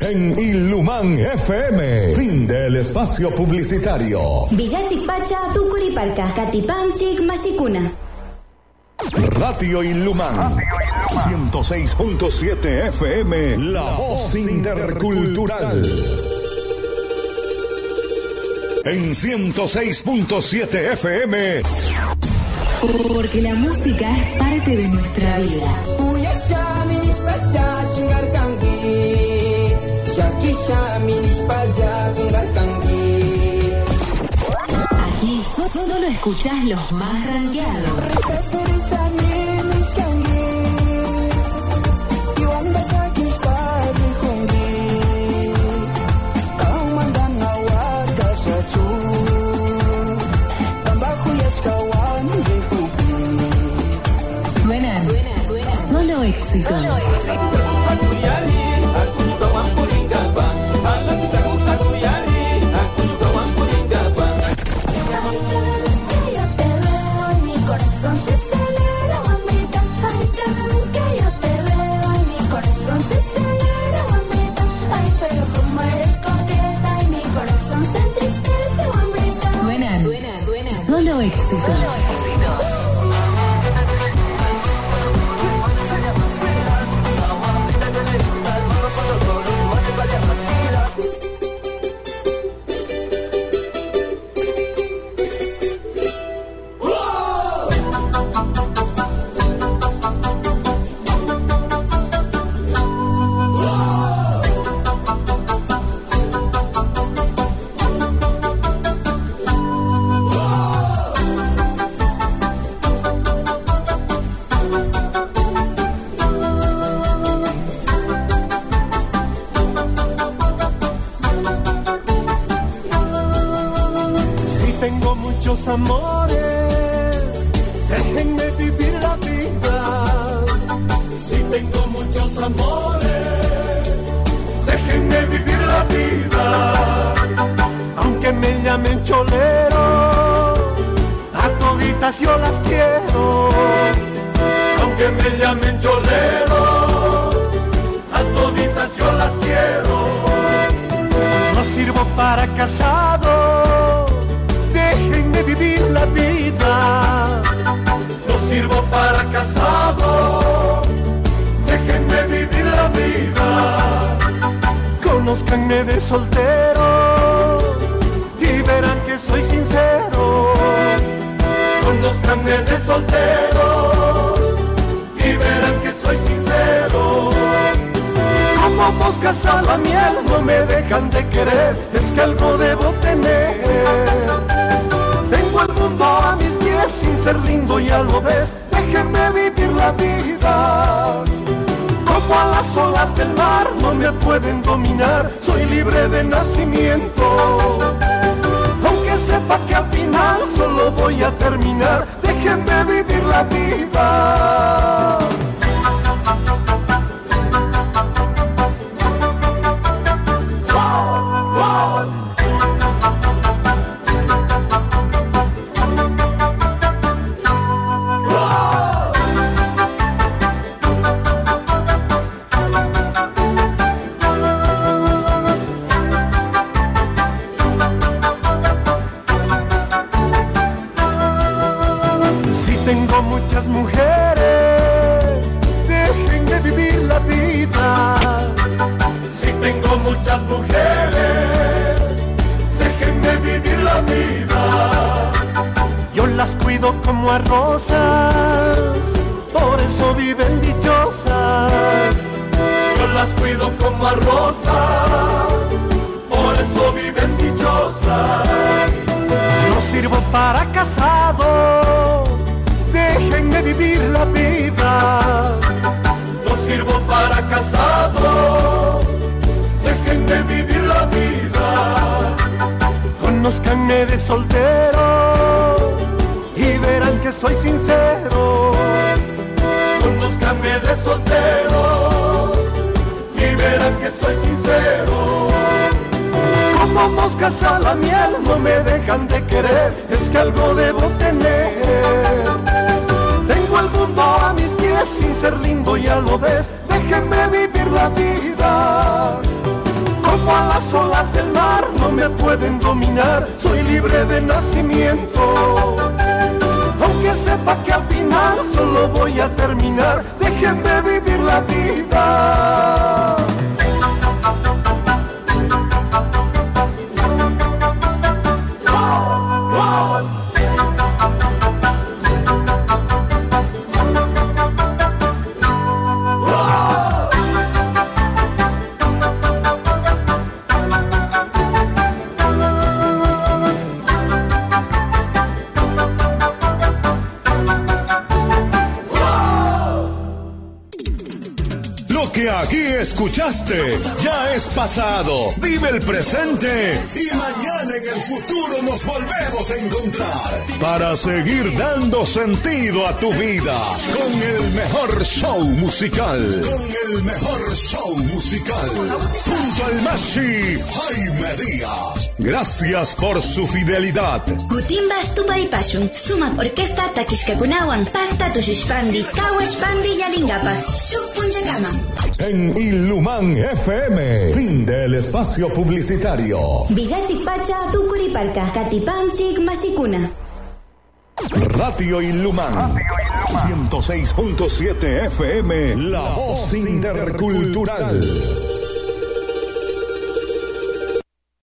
en Ilumán FM. Fin del espacio publicitario. Villachik Pacha, Tucuriparca, Catipanchik, Mashikuna. Radio Ilumán 106.7 FM, la voz intercultural. En 106.7 FM. Porque la música es parte de nuestra vida. Aquí solo escuchás los más rankeados. Suenan solo éxitos. Suenan solo éxitos. Amores, déjenme vivir la vida. Si tengo muchos amores, déjenme vivir la vida. Aunque me llamen cholero, a toditas yo las quiero. Aunque me llamen cholero, a toditas yo las quiero. No sirvo para casado, déjenme vivir la vida. No sirvo para casado, déjenme vivir la vida. Conózcanme de soltero y verán que soy sincero. Conózcanme de soltero y verán que soy sincero. Como moscas a la miel no me dejan de querer, es que algo debo tener. Tengo el mundo a mis pies sin ser lindo, ya lo ves, déjenme vivir la vida. Como a las olas del mar no me pueden dominar, soy libre de nacimiento. Aunque sepa que al final solo voy a terminar, déjenme vivir la vida. Tengo muchas mujeres, déjenme vivir la vida. Si tengo muchas mujeres, déjenme vivir la vida. Yo las cuido como a rosas, por eso viven dichosas. Yo las cuido como a rosas, por eso viven dichosas. No sirvo para casado, déjenme vivir la vida. No sirvo para casado, déjenme vivir la vida. Conózcanme de soltero y verán que soy sincero. Conózcanme de soltero y verán que soy sincero. Como moscas a la miel no me dejan de querer, es que algo debo tener. Tengo el mundo a mis pies sin ser lindo, ya lo ves, déjenme vivir la vida. las olas del mar no me pueden dominar, soy libre de nacimiento. Aunque sepa que al final solo voy a terminar, déjenme vivir la vida. Aquí escuchaste, ya es pasado, vive el presente y mañana en el futuro nos volvemos a encontrar para seguir dando sentido a tu vida con el mejor show musical, junto al Mashi Jaime Díaz. Gracias por su fidelidad. Kutimbas tupaypasun, sumak orquesta takishkakunawan, pacta tushushpandi, kawaspandi yalingapa, shuk punchakama. En Ilumán FM, fin del espacio publicitario. Villachik Pacha, Tucuriparca, Katipanchik, Mashikuna. Radio Ilumán 106.7 FM, la voz intercultural.